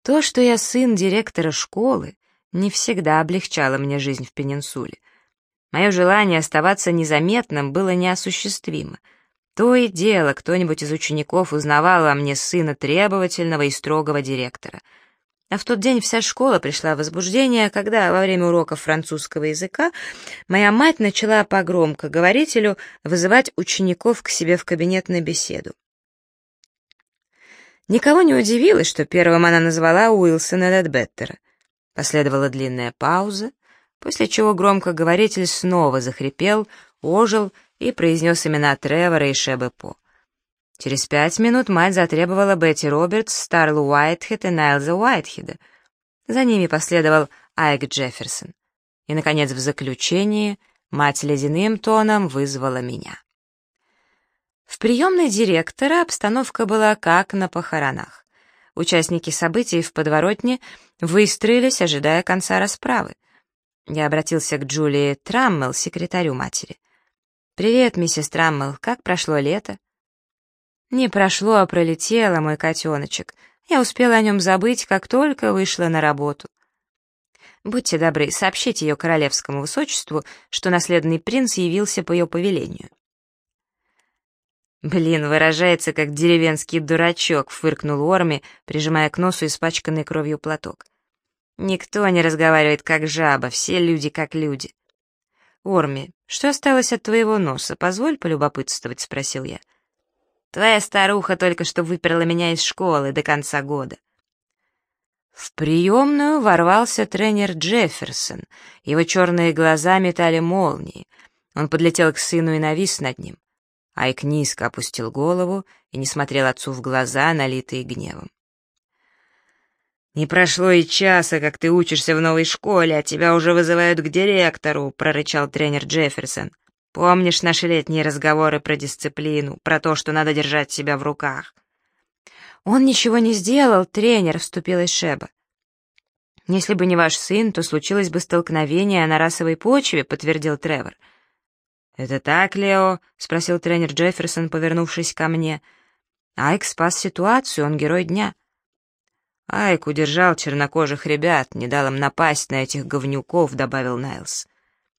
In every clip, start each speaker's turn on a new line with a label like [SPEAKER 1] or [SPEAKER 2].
[SPEAKER 1] То, что я сын директора школы, не всегда облегчало мне жизнь в Пенинсуле. Мое желание оставаться незаметным было неосуществимо. То и дело, кто-нибудь из учеников узнавал во мне сына требовательного и строгого директора. А в тот день вся школа пришла в возбуждение, когда во время уроков французского языка моя мать начала по громкоговорителю вызывать учеников к себе в кабинет на беседу. Никого не удивило, что первым она назвала Уилсона Ледбеттера. Последовала длинная пауза, после чего громкоговоритель снова захрипел, ожил и произнес имена Тревора и Шебы По. Через 5 минут мать затребовала Бетти Робертс, Старлу Уайтхед и Найлза Уайтхеда. За ними последовал Айк Джефферсон. И, наконец, в заключении мать ледяным тоном вызвала меня. В приемной директора обстановка была как на похоронах. Участники событий в подворотне выстроились, ожидая конца расправы. Я обратился к Джулии Траммел, секретарю матери. «Привет, миссис Траммел, как прошло лето?» «Не прошло, а пролетело, мой котеночек. Я успела о нем забыть, как только вышла на работу». «Будьте добры, сообщите ее королевскому высочеству, что наследный принц явился по ее повелению». «Блин, выражается, как деревенский дурачок», — фыркнул Уорми, прижимая к носу испачканный кровью платок. «Никто не разговаривает как жаба, все люди как люди». «Уорми, что осталось от твоего носа? Позволь полюбопытствовать», — спросил я. «Твоя старуха только что выперла меня из школы до конца года». В приемную ворвался тренер Джефферсон. Его черные глаза метали молнии. Он подлетел к сыну и навис над ним. Айк низко опустил голову и не смотрел отцу в глаза, налитые гневом. «Не прошло и часа, как ты учишься в новой школе, а тебя уже вызывают к директору», — прорычал тренер Джефферсон. «Помнишь наши летние разговоры про дисциплину, про то, что надо держать себя в руках?» «Он ничего не сделал, тренер», — вступилась Шеба. «Если бы не ваш сын, то случилось бы столкновение на расовой почве», — подтвердил Тревор. «Это так, Лео?» — спросил тренер Джефферсон, повернувшись ко мне. Айк спас ситуацию, он герой дня. Айк удержал чернокожих ребят, не дал им напасть на этих говнюков, добавил Найлз.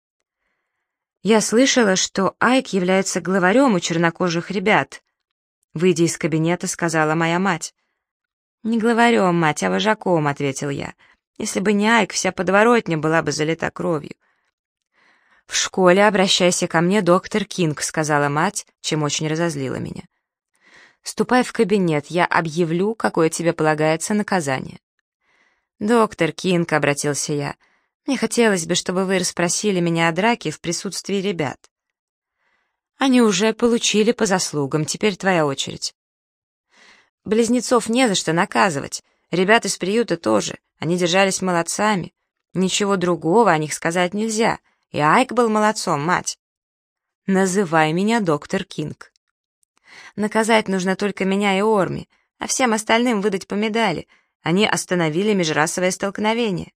[SPEAKER 1] Я слышала, что Айк является главарем у чернокожих ребят. Выйдя из кабинета, сказала моя мать. «Не главарем, мать, а вожаком», — ответил я. «Если бы не Айк, вся подворотня была бы залита кровью». «В школе обращайся ко мне, доктор Кинг», — сказала мать, чем очень разозлила меня. «Ступай в кабинет, я объявлю, какое тебе полагается наказание». «Доктор Кинг», — обратился я, — «мне хотелось бы, чтобы вы расспросили меня о драке в присутствии ребят». «Они уже получили по заслугам, теперь твоя очередь». «Близнецов не за что наказывать, ребят из приюта тоже, они держались молодцами, ничего другого о них сказать нельзя». И Айк был молодцом, мать. Называй меня доктор Кинг. Наказать нужно только меня и Орми, а всем остальным выдать по медали. Они остановили межрасовое столкновение.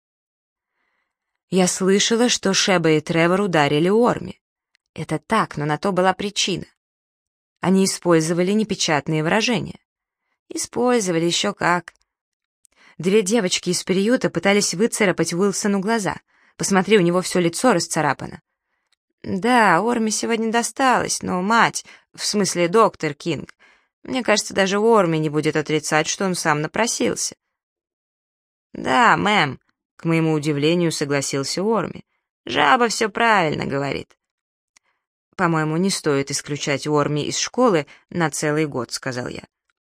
[SPEAKER 1] Я слышала, что Шеба и Тревор ударили Орми. Это так, но на то была причина. Они использовали непечатные выражения. Использовали еще как. 2 девочки из приюта пытались выцарапать Уилсону глаза. Посмотри, у него все лицо расцарапано. Да, Орми сегодня досталось, но мать, в смысле доктор Кинг, мне кажется, даже Орми не будет отрицать, что он сам напросился. Да, мэм, к моему удивлению согласился Орми. Жаба все правильно говорит. По-моему, не стоит исключать Орми из школы на целый год, сказал я.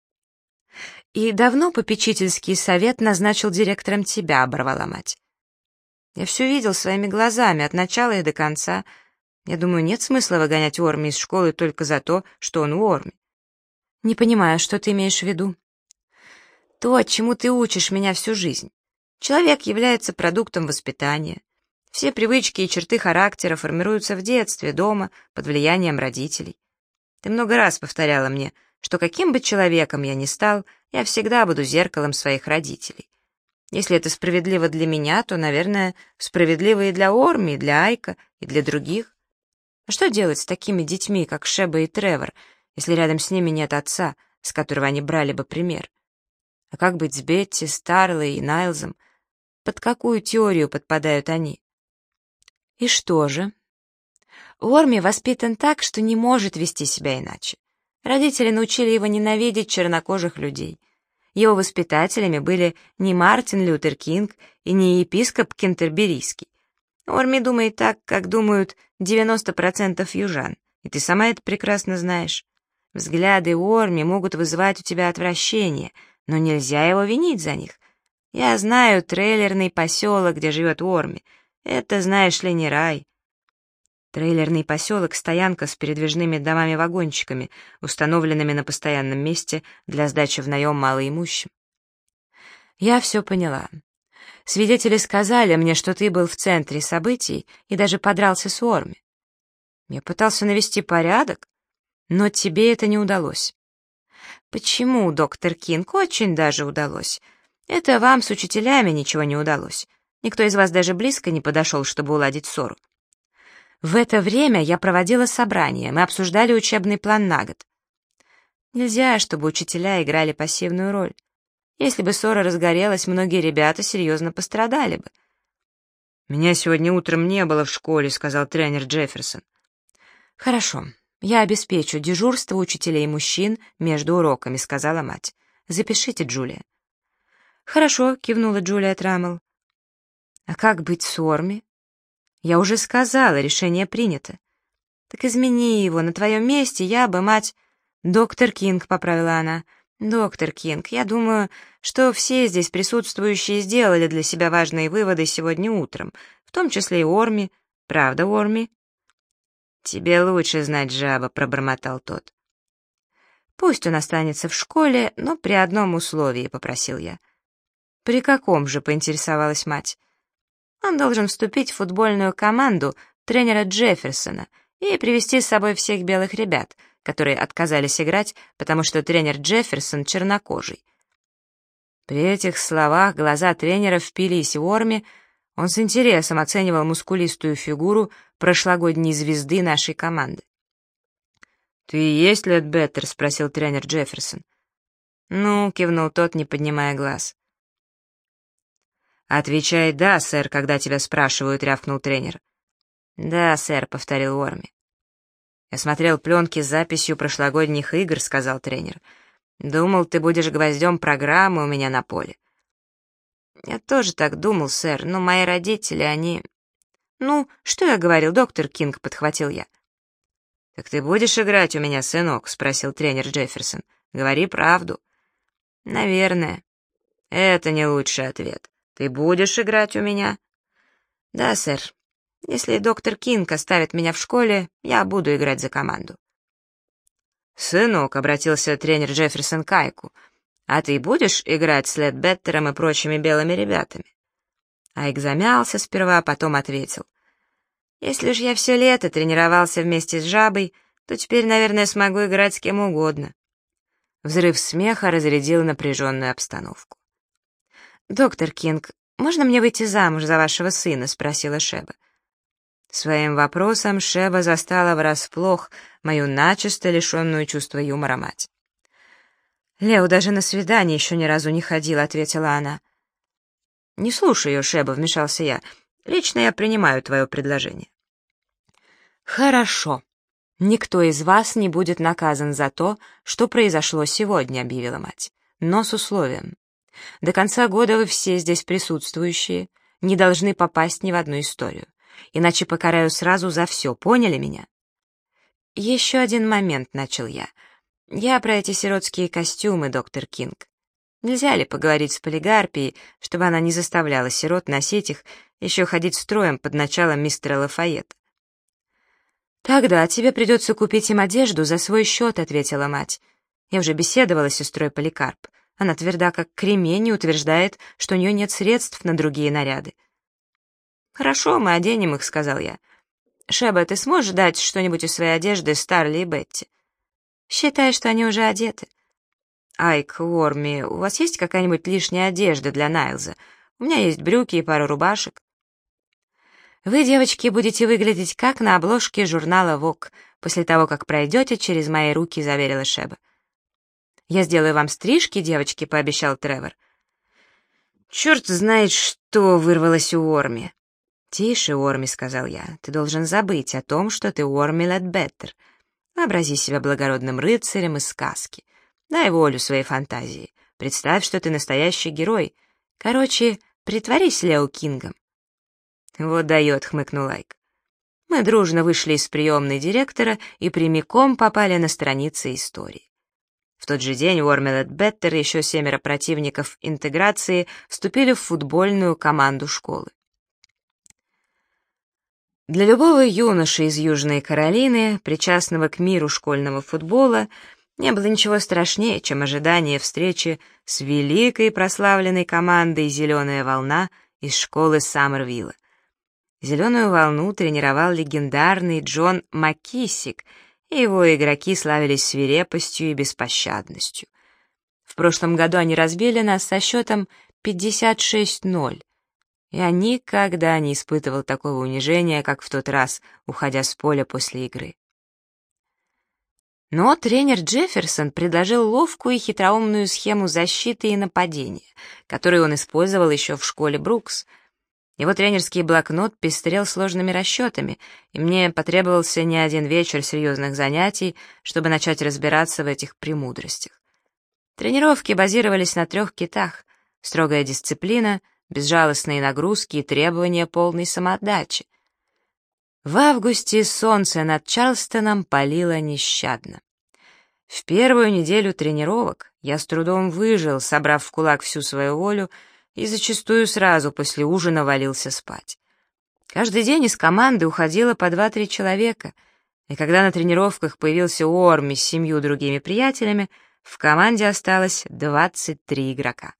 [SPEAKER 1] И давно попечительский совет назначил директором тебя, оборвала мать. Я все видел своими глазами, от начала и до конца. Я думаю, нет смысла выгонять Уорми из школы только за то, что он Уорми. Не понимаю, что ты имеешь в виду. То, чему ты учишь меня всю жизнь. Человек является продуктом воспитания. Все привычки и черты характера формируются в детстве, дома, под влиянием родителей. Ты много раз повторяла мне, что каким бы человеком я ни стал, я всегда буду зеркалом своих родителей. Если это справедливо для меня, то, наверное, справедливо и для Орми, и для Айка, и для других. А что делать с такими детьми, как Шеба и Тревор, если рядом с ними нет отца, с которого они брали бы пример? А как быть с Бетти, Старлой и Найлзом? Под какую теорию подпадают они? И что же? Уорми воспитан так, что не может вести себя иначе. Родители научили его ненавидеть чернокожих людей. Его воспитателями были не Мартин Лютер Кинг и не епископ Кентерберийский. Уорми думает так, как думают 90% южан, и ты сама это прекрасно знаешь. Взгляды Уорми могут вызывать у тебя отвращение, но нельзя его винить за них. Я знаю трейлерный поселок, где живет Уорми. Это, знаешь ли, не рай. Трейлерный поселок — стоянка с передвижными домами-вагончиками, установленными на постоянном месте для сдачи в наем малоимущим. Я все поняла. Свидетели сказали мне, что ты был в центре событий и даже подрался с Уорми. Я пытался навести порядок, но тебе это не удалось. Почему, доктор Кинг, очень даже удалось. Это вам с учителями ничего не удалось. Никто из вас даже близко не подошел, чтобы уладить ссору. В это время я проводила собрание, мы обсуждали учебный план на год. Нельзя, чтобы учителя играли пассивную роль. Если бы ссора разгорелась, многие ребята серьезно пострадали бы. «Меня сегодня утром не было в школе», — сказал тренер Джефферсон. «Хорошо, я обеспечу дежурство учителей мужчин между уроками», — сказала мать. «Запишите, Джулия». «Хорошо», — кивнула Джулия Траммел. «А как быть с Уорми?» «Я уже сказала, решение принято». «Так измени его, на твоем месте я бы, мать...» «Доктор Кинг», — поправила она. «Доктор Кинг, я думаю, что все здесь присутствующие сделали для себя важные выводы сегодня утром, в том числе и Уорми. Правда, Уорми?» «Тебе лучше знать, жаба», — пробормотал тот. «Пусть он останется в школе, но при одном условии», — попросил я. «При каком же?» — поинтересовалась мать. «Он должен вступить в футбольную команду тренера Джефферсона и привести с собой всех белых ребят, которые отказались играть, потому что тренер Джефферсон чернокожий». При этих словах глаза тренера впились в Уорми. Он с интересом оценивал мускулистую фигуру прошлогодней звезды нашей команды. «Ты и есть Ледбеттер?» — спросил тренер Джефферсон. «Ну», — кивнул тот, не поднимая глаз. «Отвечай «да, сэр», когда тебя спрашивают», — рявкнул тренер. «Да, сэр», — повторил Уорми. «Я смотрел пленки с записью прошлогодних игр», — сказал тренер. «Думал, ты будешь гвоздем программы у меня на поле». «Я тоже так думал, сэр, но мои родители, они...» «Ну, что я говорил, доктор Кинг?» — подхватил я. «Так ты будешь играть у меня, сынок?» — спросил тренер Джефферсон. «Говори правду». «Наверное». «Это не лучший ответ. Ты будешь играть у меня?» «Да, сэр. Если доктор Кинг оставит меня в школе, я буду играть за команду». «Сынок», — обратился тренер Джефферсон к Айку, «а ты будешь играть с Ледбеттером и прочими белыми ребятами?» Айк замялся сперва, а потом ответил. «Если уж я все лето тренировался вместе с жабой, то теперь, наверное, смогу играть с кем угодно». Взрыв смеха разрядил напряженную обстановку. «Доктор Кинг, можно мне выйти замуж за вашего сына?» — спросила Шеба. Своим вопросом Шеба застала врасплох мою начисто лишенную чувства юмора мать. «Лео даже на свидание еще ни разу не ходил», — ответила она. «Не слушай ее, Шеба», — вмешался я. «Лично я принимаю твое предложение». «Хорошо. Никто из вас не будет наказан за то, что произошло сегодня», — объявила мать. «Но с условием. До конца года вы все здесь присутствующие не должны попасть ни в одну историю, иначе покараю сразу за все, поняли меня?» «Еще один момент», — начал я. «Я про эти сиротские костюмы, доктор Кинг. Нельзя ли поговорить с Полигарпией, чтобы она не заставляла сирот носить их, еще ходить строем под началом мистера Лафайетта?» «Тогда тебе придется купить им одежду за свой счет», — ответила мать. «Я уже беседовала с сестрой Поликарп. Она тверда, как кремень, и утверждает, что у нее нет средств на другие наряды». «Хорошо, мы оденем их», — сказал я. «Шеба, ты сможешь дать что-нибудь из своей одежды Старли и Бетти?» «Считай, что они уже одеты». «Айк, Уорми, у вас есть какая-нибудь лишняя одежда для Найлза? У меня есть брюки и пара рубашек». «Вы, девочки, будете выглядеть как на обложке журнала Vogue после того, как пройдете через мои руки», — заверила Шеба. «Я сделаю вам стрижки, девочки», — пообещал Тревор. «Черт знает что!» — вырвалось у Орми. «Тише, Орми», — сказал я, — «ты должен забыть о том, что ты Орми Ледбеттер. Вообрази себя благородным рыцарем из сказки. Дай волю своей фантазии. Представь, что ты настоящий герой. Короче, притворись Лео Кингом». «Вот дает», — хмыкнул Айк. Мы дружно вышли из приемной директора и прямиком попали на страницы истории. В тот же день Орми Ледбеттер и еще 7 противников интеграции вступили в футбольную команду школы. Для любого юноши из Южной Каролины, причастного к миру школьного футбола, не было ничего страшнее, чем ожидание встречи с великой прославленной командой «Зеленая волна» из школы Саммервилла. «Зеленую волну» тренировал легендарный Джон Маккисик, и его игроки славились свирепостью и беспощадностью. В прошлом году они разбили нас со счетом 56-0. Я никогда не испытывал такого унижения, как в тот раз, уходя с поля после игры. Но тренер Джефферсон предложил ловкую и хитроумную схему защиты и нападения, которую он использовал еще в школе Брукс. Его тренерский блокнот пестрел сложными расчетами, и мне потребовался не один вечер серьезных занятий, чтобы начать разбираться в этих премудростях. Тренировки базировались на 3 китах: строгая дисциплина, безжалостные нагрузки и требования полной самоотдачи. В августе солнце над Чарльстоном палило нещадно. В первую неделю тренировок я с трудом выжил, собрав в кулак всю свою волю, и зачастую сразу после ужина валился спать. Каждый день из команды уходило по 2-3 человека, и когда на тренировках появился Орми с 7 другими приятелями, в команде осталось 23 игрока.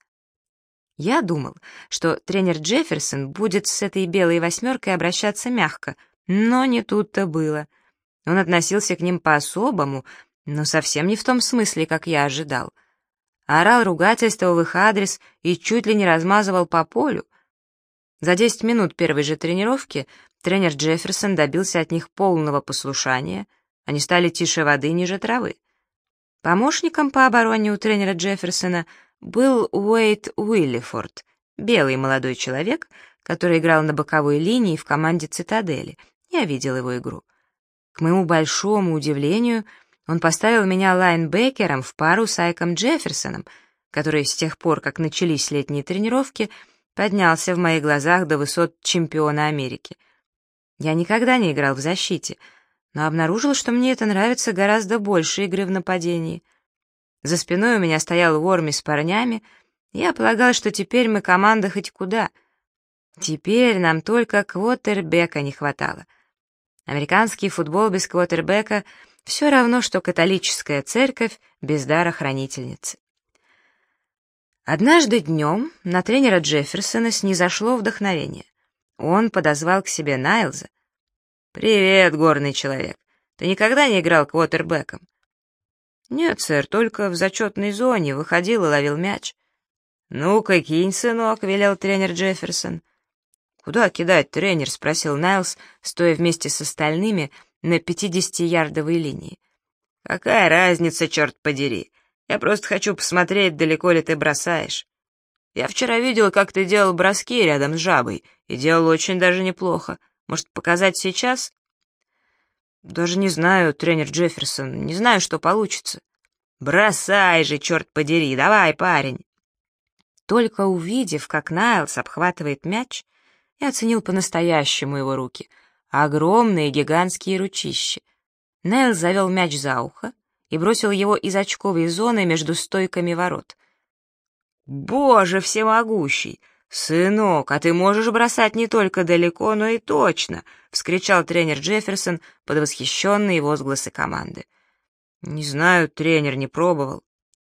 [SPEAKER 1] Я думал, что тренер Джефферсон будет с этой белой 8 обращаться мягко, но не тут-то было. Он относился к ним по-особому, но совсем не в том смысле, как я ожидал. Орал ругательства в их адрес и чуть ли не размазывал по полю. За 10 минут первой же тренировки тренер Джефферсон добился от них полного послушания, они стали тише воды, ниже травы. Помощником по обороне у тренера Джефферсона был Уэйд Уиллифорд, белый молодой человек, который играл на боковой линии в команде «Цитадели». Я видел его игру. К моему большому удивлению, он поставил меня лайнбекером в пару с Айком Джефферсоном, который с тех пор, как начались летние тренировки, поднялся в моих глазах до высот чемпиона Америки. Я никогда не играл в защите, но обнаружил, что мне это нравится гораздо больше игры в нападении. За спиной у меня стоял Орми с парнями, и я полагал, что теперь мы команда хоть куда. Теперь нам только квотербека не хватало. Американский футбол без квотербека все равно, что католическая церковь без дарохранительницы. Однажды днем на тренера Джефферсона снизошло вдохновение. Он подозвал к себе Найлза. «Привет, горный человек. Ты никогда не играл квотербеком?» «Нет, сэр, только в зачетной зоне, выходил и ловил мяч». «Ну-ка, кинь, сынок», — велел тренер Джефферсон. «Куда кидать, тренер?» — спросил Найлз, стоя вместе с остальными на 50-ярдовой линии. «Какая разница, черт подери? Я просто хочу посмотреть, далеко ли ты бросаешь. Я вчера видел, как ты делал броски рядом с жабой, и делал очень даже неплохо. Может, показать сейчас?» «Даже не знаю, тренер Джефферсон, не знаю, что получится». «Бросай же, черт подери, давай, парень!» Только увидев, как Найлз обхватывает мяч, я оценил по-настоящему его руки. Огромные гигантские ручища. Найлз завел мяч за ухо и бросил его из очковой зоны между стойками ворот. «Боже всемогущий! Сынок, а ты можешь бросать не только далеко, но и точно!» — вскричал тренер Джефферсон под восхищенные возгласы команды. «Не знаю, тренер, не пробовал».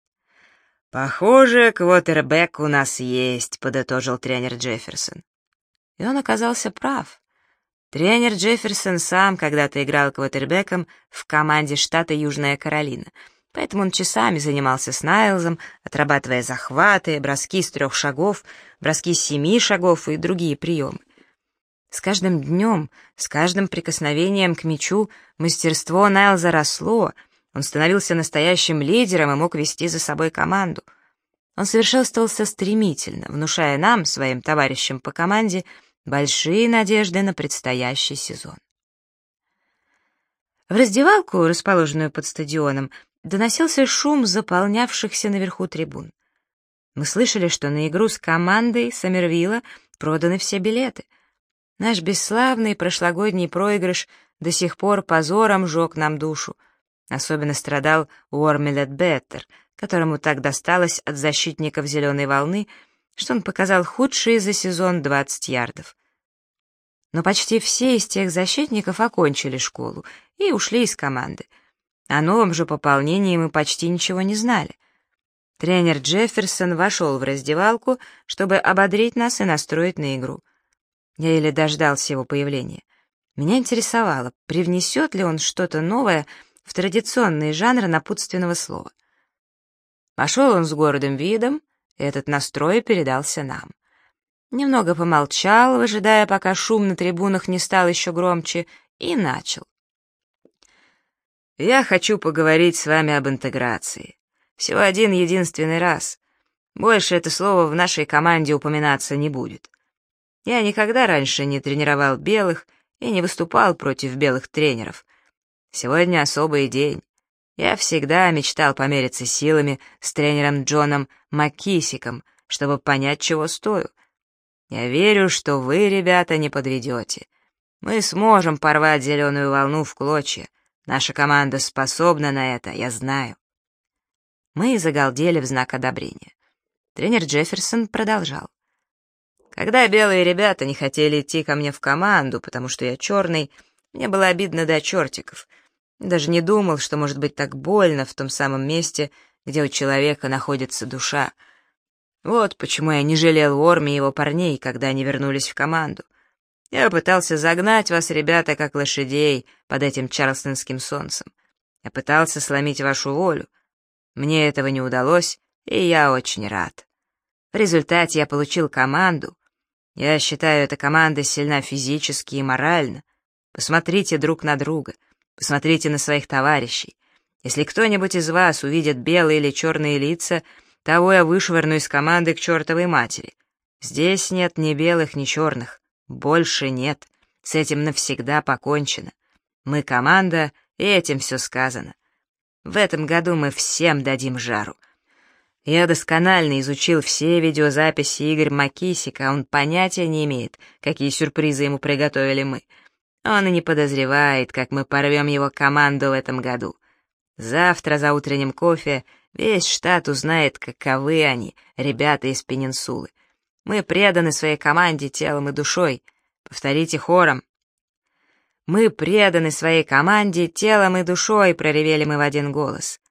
[SPEAKER 1] «Похоже, квотербек у нас есть», — подытожил тренер Джефферсон. И он оказался прав. Тренер Джефферсон сам когда-то играл квотербеком в команде штата Южная Каролина, поэтому он часами занимался с Найлзом, отрабатывая захваты, броски с 3 шагов, броски с 7 шагов и другие приемы. С каждым днем, с каждым прикосновением к мячу мастерство Найлза росло, Он становился настоящим лидером и мог вести за собой команду. Он совершенствовался стремительно, внушая нам, своим товарищам по команде, большие надежды на предстоящий сезон. В раздевалку, расположенную под стадионом, доносился шум заполнявшихся наверху трибун. Мы слышали, что на игру с командой Сомервилла проданы все билеты. Наш бесславный прошлогодний проигрыш до сих пор позором жег нам душу. Особенно страдал Уорми Ледбеттер, которому так досталось от защитников «Зеленой волны», что он показал худшие за сезон 20 ярдов. Но почти все из тех защитников окончили школу и ушли из команды. О новом же пополнении мы почти ничего не знали. Тренер Джефферсон вошел в раздевалку, чтобы ободрить нас и настроить на игру. Я еле дождался его появления. Меня интересовало, привнесет ли он что-то новое в традиционный жанр напутственного слова. Пошел он с гордым видом, и этот настрой передался нам. Немного помолчал, выжидая, пока шум на трибунах не стал еще громче, и начал. «Я хочу поговорить с вами об интеграции. Всего один единственный раз. Больше это слово в нашей команде упоминаться не будет. Я никогда раньше не тренировал белых и не выступал против белых тренеров. Сегодня особый день. Я всегда мечтал помериться силами с тренером Джоном Маккисиком, чтобы понять, чего стою. Я верю, что вы, ребята, не подведете. Мы сможем порвать зеленую волну в клочья. Наша команда способна на это, я знаю». Мы загалдели в знак одобрения. Тренер Джефферсон продолжал. «Когда белые ребята не хотели идти ко мне в команду, потому что я черный, мне было обидно до чертиков. Даже не думал, что может быть так больно в том самом месте, где у человека находится душа. Вот почему я не жалел Уорми и его парней, когда они вернулись в команду. Я пытался загнать вас, ребята, как лошадей, под этим чарльстонским солнцем. Я пытался сломить вашу волю. Мне этого не удалось, и я очень рад. В результате я получил команду. Я считаю, эта команда сильна физически и морально. Посмотрите друг на друга, посмотрите на своих товарищей. Если кто-нибудь из вас увидит белые или черные лица, того я вышвырну из команды к чертовой матери. Здесь нет ни белых, ни черных. Больше нет. С этим навсегда покончено. Мы команда, и этим все сказано. В этом году мы всем дадим жару. Я досконально изучил все видеозаписи Игоря Маккисика, он понятия не имеет, какие сюрпризы ему приготовили мы. Он и не подозревает, как мы порвем его команду в этом году. Завтра за утренним кофе весь штат узнает, каковы они, ребята из Пенинсулы. Мы преданы своей команде телом и душой. Повторите хором. «Мы преданы своей команде телом и душой», — проревели мы в один голос.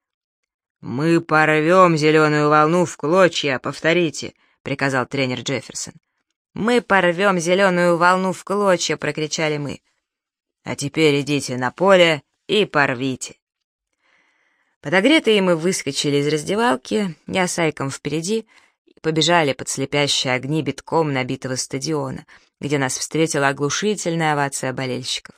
[SPEAKER 1] «Мы порвем зеленую волну в клочья», — повторите, — приказал тренер Джефферсон. «Мы порвем зеленую волну в клочья», — прокричали мы. «А теперь идите на поле и порвите». Подогретые мы выскочили из раздевалки, я с Айком впереди, и побежали под слепящие огни битком набитого стадиона, где нас встретила оглушительная овация болельщиков.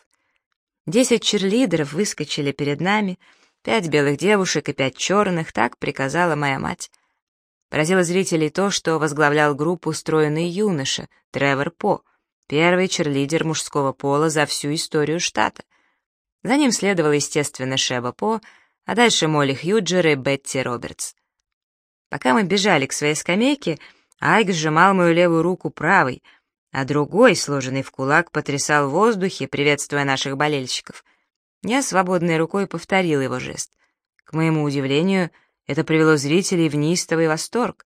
[SPEAKER 1] 10 черлидеров выскочили перед нами, 5 белых девушек и 5 черных, так приказала моя мать. Поразило зрителей то, что возглавлял группу стройный юноша, Тревор По, первый черлидер мужского пола за всю историю штата. За ним следовала, естественно, Шеба По, а дальше Молли Хьюджер и Бетти Робертс. Пока мы бежали к своей скамейке, Айк сжимал мою левую руку правой, а другой, сложенный в кулак, потрясал в воздухе, приветствуя наших болельщиков. Я свободной рукой повторил его жест. К моему удивлению, это привело зрителей в неистовый восторг.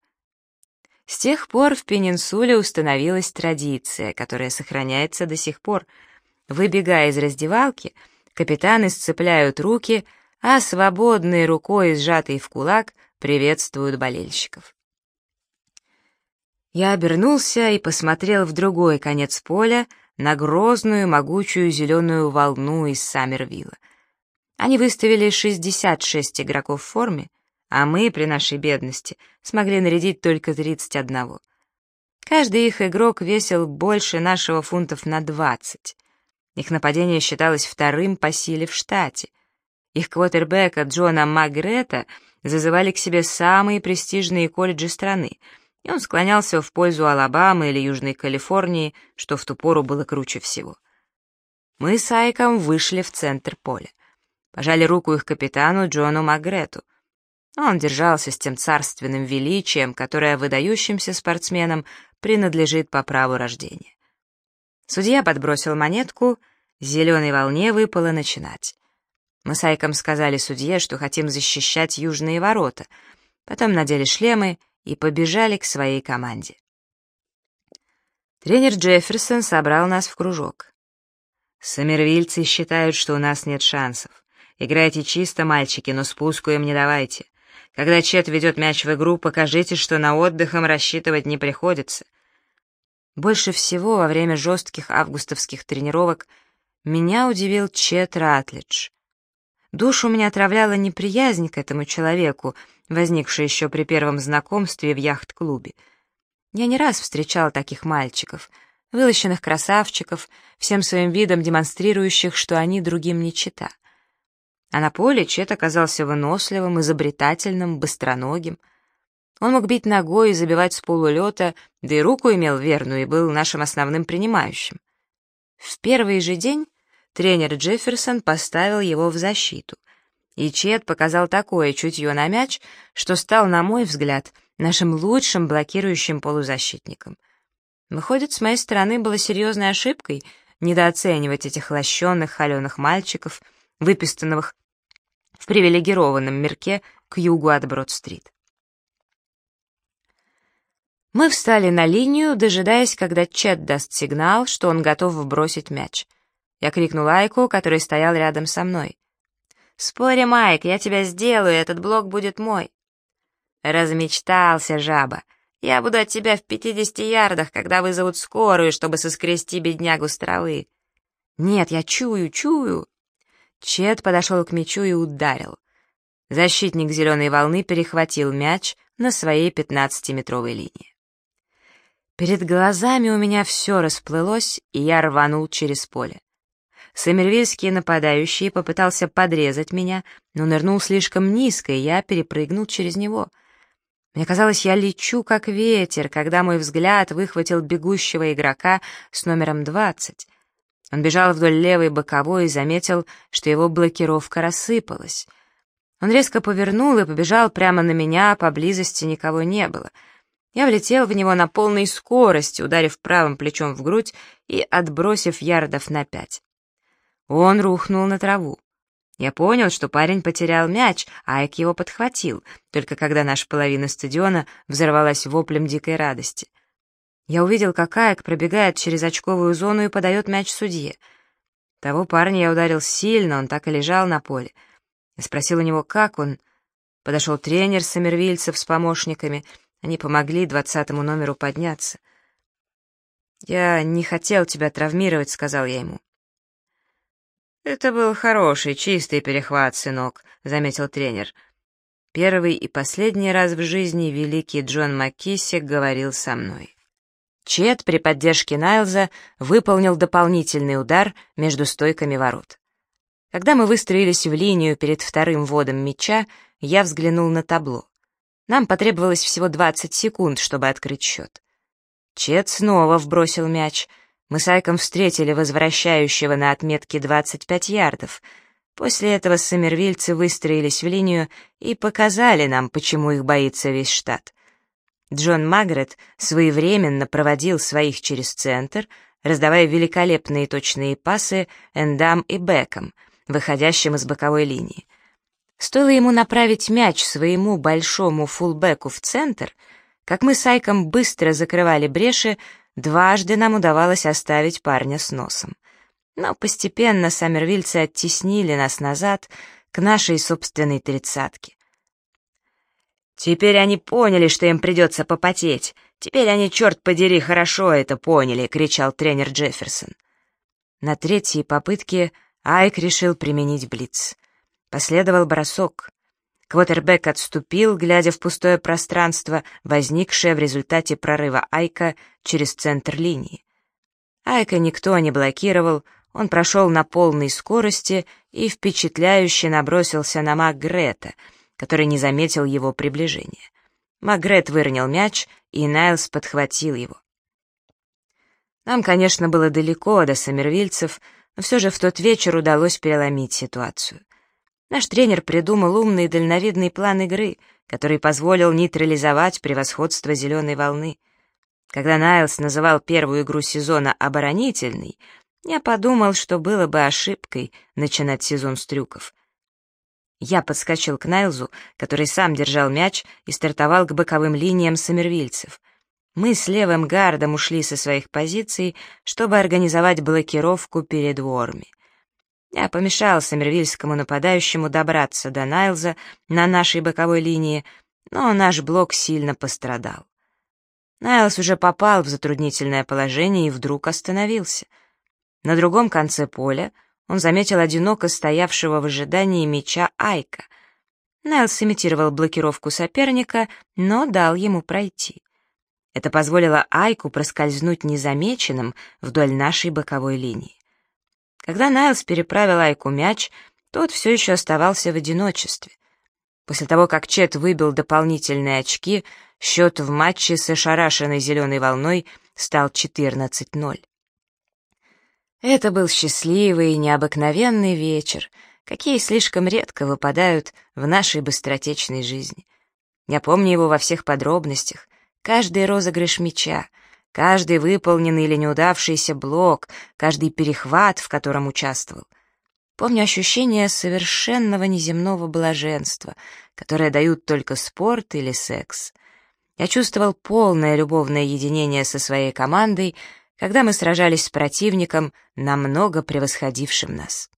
[SPEAKER 1] С тех пор в Пенинсуле установилась традиция, которая сохраняется до сих пор. Выбегая из раздевалки, капитаны сцепляют руки, а свободной рукой, сжатой в кулак, приветствуют болельщиков. Я обернулся и посмотрел в другой конец поля на грозную, могучую зеленую волну из Саммервилла. Они выставили 66 игроков в форме, а мы, при нашей бедности, смогли нарядить только 31. Каждый их игрок весил больше нашего фунтов на 20. Их нападение считалось вторым по силе в штате. Их квотербека Джона Магрета зазывали к себе самые престижные колледжи страны, и он склонялся в пользу Алабамы или Южной Калифорнии, что в ту пору было круче всего. Мы с Айком вышли в центр поля. Пожали руку их капитану Джону Магрету. Он держался с тем царственным величием, которое выдающимся спортсменам принадлежит по праву рождения. Судья подбросил монетку, с зеленой волне выпало начинать. Мы с Айком сказали судье, что хотим защищать южные ворота, потом надели шлемы и побежали к своей команде. Тренер Джефферсон собрал нас в кружок. «Сомервильцы считают, что у нас нет шансов. Играйте чисто, мальчики, но спуску им не давайте. Когда Чет ведет мяч в игру, покажите, что на отдых им рассчитывать не приходится». Больше всего во время жестких августовских тренировок меня удивил Чет Ратлидж. Душу меня отравляла неприязнь к этому человеку, возникшая еще при первом знакомстве в яхт-клубе. Я не раз встречал таких мальчиков, вылощенных красавчиков, всем своим видом демонстрирующих, что они другим не чета. А на поле Чет оказался выносливым, изобретательным, быстроногим. Он мог бить ногой и забивать с полулета, да и руку имел верную и был нашим основным принимающим. В первый же день тренер Джефферсон поставил его в защиту, и Чет показал такое чутье на мяч, что стал, на мой взгляд, нашим лучшим блокирующим полузащитником. Выходит, с моей стороны было серьезной ошибкой недооценивать этих лощеных, холеных мальчиков, выпистанных в привилегированном мирке к югу от Брод-стрит. Мы встали на линию, дожидаясь, когда Чет даст сигнал, что он готов бросить мяч. Я крикнул Айку, который стоял рядом со мной. «Спорим, Айк, я тебя сделаю, этот блок будет мой». «Размечтался, жаба. Я буду от тебя в 50 ярдах, когда вызовут скорую, чтобы соскрести беднягу с травы». «Нет, я чую». Чет подошел к мячу и ударил. Защитник зеленой волны перехватил мяч на своей 15-метровой линии. Перед глазами у меня все расплылось, и я рванул через поле. Сомервильский нападающий попытался подрезать меня, но нырнул слишком низко, и я перепрыгнул через него. Мне казалось, я лечу как ветер, когда мой взгляд выхватил бегущего игрока с номером 20. Он бежал вдоль левой боковой и заметил, что его блокировка рассыпалась. Он резко повернул и побежал прямо на меня, а поблизости никого не было. Я влетел в него на полной скорости, ударив правым плечом в грудь и отбросив ярдов на 5. Он рухнул на траву. Я понял, что парень потерял мяч, а Айк его подхватил, только когда наша половина стадиона взорвалась воплем дикой радости. Я увидел, как Айк пробегает через очковую зону и подает мяч судье. Того парня я ударил сильно, он так и лежал на поле. Я спросил у него, как он. Подошел тренер сомервильцев с помощниками. Они помогли 20-му номеру подняться. «Я не хотел тебя травмировать», — сказал я ему. «Это был хороший, чистый перехват, сынок», — заметил тренер. Первый и последний раз в жизни великий Джон Маккисик говорил со мной. Чет при поддержке Найлза выполнил дополнительный удар между стойками ворот. Когда мы выстроились в линию перед вторым вводом мяча, я взглянул на табло. Нам потребовалось всего 20 секунд, чтобы открыть счет. Чет снова вбросил мяч. Мы с Айком встретили возвращающего на отметке 25 ярдов. После этого сомервильцы выстроились в линию и показали нам, почему их боится весь штат. Джон Магрет своевременно проводил своих через центр, раздавая великолепные точные пасы эндам и бэкам, выходящим из боковой линии. Стоило ему направить мяч своему большому фулбеку в центр, как мы с Айком быстро закрывали бреши, дважды нам удавалось оставить парня с носом. Но постепенно сомервильцы оттеснили нас назад к нашей собственной 30-ке. «Теперь они поняли, что им придется попотеть. Теперь они, черт подери, хорошо это поняли», — кричал тренер Джефферсон. На третьей попытке Айк решил применить блиц. Последовал бросок. Квотербек отступил, глядя в пустое пространство, возникшее в результате прорыва Айка через центр линии. Айка никто не блокировал, Он прошел на полной скорости и впечатляюще набросился на МакГрета, который не заметил его приближения. МакГрет выронил мяч, и Найлс подхватил его. Нам, конечно, было далеко до сомервильцев, но все же в тот вечер удалось переломить ситуацию. Наш тренер придумал умный и дальновидный план игры, который позволил нейтрализовать превосходство «Зеленой волны». Когда Найлс называл первую игру сезона оборонительной, я подумал, что было бы ошибкой начинать сезон с трюков. Я подскочил к Найлзу, который сам держал мяч и стартовал к боковым линиям сомервильцев. Мы с левым гардом ушли со своих позиций, чтобы организовать блокировку перед Уорми. Я помешал сомервильскому нападающему добраться до Найлза на нашей боковой линии, но наш блок сильно пострадал. Найлз уже попал в затруднительное положение и вдруг остановился. На другом конце поля он заметил одиноко стоявшего в ожидании мяча Айка. Найлз имитировал блокировку соперника, но дал ему пройти. Это позволило Айку проскользнуть незамеченным вдоль нашей боковой линии. Когда Найлз переправил Айку мяч, тот все еще оставался в одиночестве. После того, как Чет выбил дополнительные очки, счет в матче с ошарашенной «Зеленой волной» стал 14-0. Это был счастливый и необыкновенный вечер, какие слишком редко выпадают в нашей быстротечной жизни. Я помню его во всех подробностях, каждый розыгрыш мяча, каждый выполненный или неудавшийся блок, каждый перехват, в котором участвовал. Помню ощущение совершенного неземного блаженства, которое дают только спорт или секс. Я чувствовал полное любовное единение со своей командой, когда мы сражались с противником, намного превосходившим нас.